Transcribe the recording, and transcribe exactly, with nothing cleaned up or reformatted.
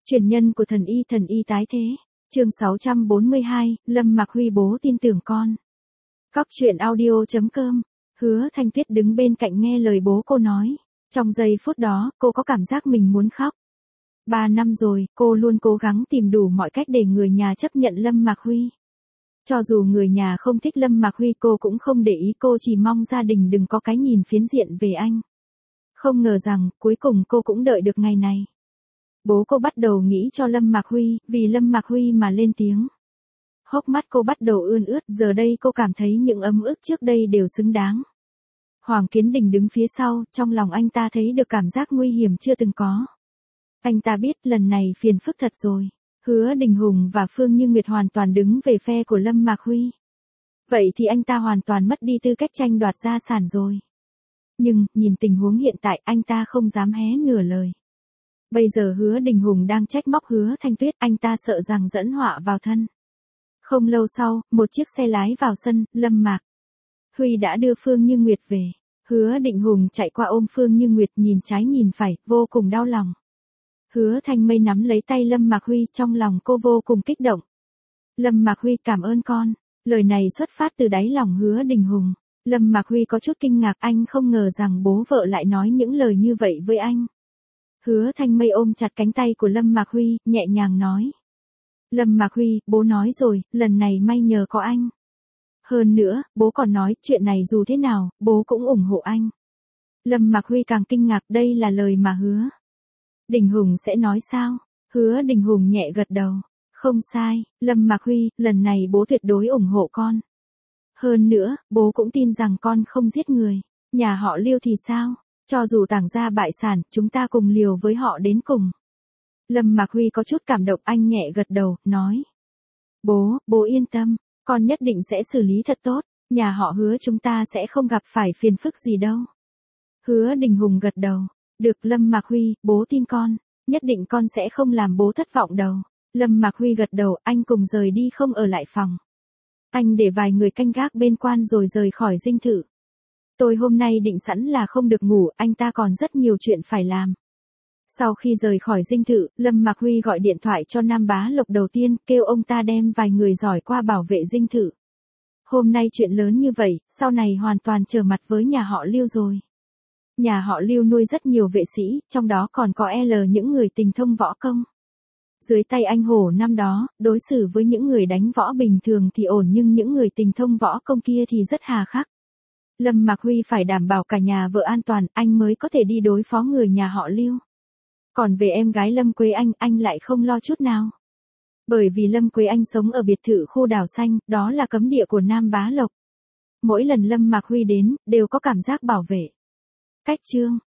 Truyền nhân của thần y thần y tái thế. Chương sáu trăm bốn mươi hai, Lâm Mạc Huy bố tin tưởng con. Cóc truyện audio chấm com. Hứa Thanh Tuyết đứng bên cạnh nghe lời bố cô nói. Trong giây phút đó, cô có cảm giác mình muốn khóc. Ba năm rồi, cô luôn cố gắng tìm đủ mọi cách để người nhà chấp nhận Lâm Mạc Huy. Cho dù người nhà không thích Lâm Mạc Huy cô cũng không để ý, cô chỉ mong gia đình đừng có cái nhìn phiến diện về anh. Không ngờ rằng, cuối cùng cô cũng đợi được ngày này. Bố cô bắt đầu nghĩ cho Lâm Mạc Huy, vì Lâm Mạc Huy mà lên tiếng. Hốc mắt cô bắt đầu ươn ướt, giờ đây cô cảm thấy những ấm ức trước đây đều xứng đáng. Hoàng Kiến Đình đứng phía sau, trong lòng anh ta thấy được cảm giác nguy hiểm chưa từng có. Anh ta biết lần này phiền phức thật rồi. Hứa Đình Hùng và Phương Như Nguyệt hoàn toàn đứng về phe của Lâm Mạc Huy. Vậy thì anh ta hoàn toàn mất đi tư cách tranh đoạt gia sản rồi. Nhưng, nhìn tình huống hiện tại anh ta không dám hé nửa lời. Bây giờ Hứa Đình Hùng đang trách móc Hứa Thanh Tuyết, anh ta sợ rằng dẫn họa vào thân. Không lâu sau, một chiếc xe lái vào sân, Lâm Mạc Huy đã đưa Phương Như Nguyệt về. Hứa Định Hùng chạy qua ôm Phương Như Nguyệt, nhìn trái nhìn phải, vô cùng đau lòng. Hứa Thanh Mây nắm lấy tay Lâm Mạc Huy, trong lòng cô vô cùng kích động. Lâm Mạc Huy cảm ơn con. Lời này xuất phát từ đáy lòng Hứa Đình Hùng. Lâm Mạc Huy có chút kinh ngạc, anh không ngờ rằng bố vợ lại nói những lời như vậy với anh. Hứa Thanh Mây ôm chặt cánh tay của Lâm Mạc Huy, nhẹ nhàng nói. Lâm Mạc Huy, bố nói rồi, lần này may nhờ có anh. Hơn nữa, bố còn nói, chuyện này dù thế nào, bố cũng ủng hộ anh. Lâm Mạc Huy càng kinh ngạc, đây là lời mà Hứa Đình Hùng sẽ nói sao? Hứa Đình Hùng nhẹ gật đầu. Không sai, Lâm Mạc Huy, lần này bố tuyệt đối ủng hộ con. Hơn nữa, bố cũng tin rằng con không giết người. Nhà họ Liêu thì sao? Cho dù tàng gia bại sản, chúng ta cùng liều với họ đến cùng. Lâm Mạc Huy có chút cảm động, anh nhẹ gật đầu, nói. Bố, bố yên tâm, con nhất định sẽ xử lý thật tốt, nhà họ Hứa chúng ta sẽ không gặp phải phiền phức gì đâu. Hứa Đình Hùng gật đầu. Được Lâm Mạc Huy, bố tin con, nhất định con sẽ không làm bố thất vọng đâu. Lâm Mạc Huy gật đầu, anh cùng rời đi không ở lại phòng. Anh để vài người canh gác bên quan rồi rời khỏi dinh thự. Tôi hôm nay định sẵn là không được ngủ, anh ta còn rất nhiều chuyện phải làm. Sau khi rời khỏi dinh thự, Lâm Mạc Huy gọi điện thoại cho Nam Bá Lộc đầu tiên, kêu ông ta đem vài người giỏi qua bảo vệ dinh thự. Hôm nay chuyện lớn như vậy, sau này hoàn toàn trở mặt với nhà họ Liêu rồi. Nhà họ Liêu nuôi rất nhiều vệ sĩ, trong đó còn có L những người tình thông võ công. Dưới tay anh Hổ năm đó, đối xử với những người đánh võ bình thường thì ổn, nhưng những người tình thông võ công kia thì rất hà khắc. Lâm Mạc Huy phải đảm bảo cả nhà vợ an toàn, anh mới có thể đi đối phó người nhà họ Liêu. Còn về em gái Lâm Quế Anh, anh lại không lo chút nào. Bởi vì Lâm Quế Anh sống ở biệt thự khu đảo xanh, đó là cấm địa của Nam Bá Lộc. Mỗi lần Lâm Mạc Huy đến, đều có cảm giác bảo vệ. Cách chương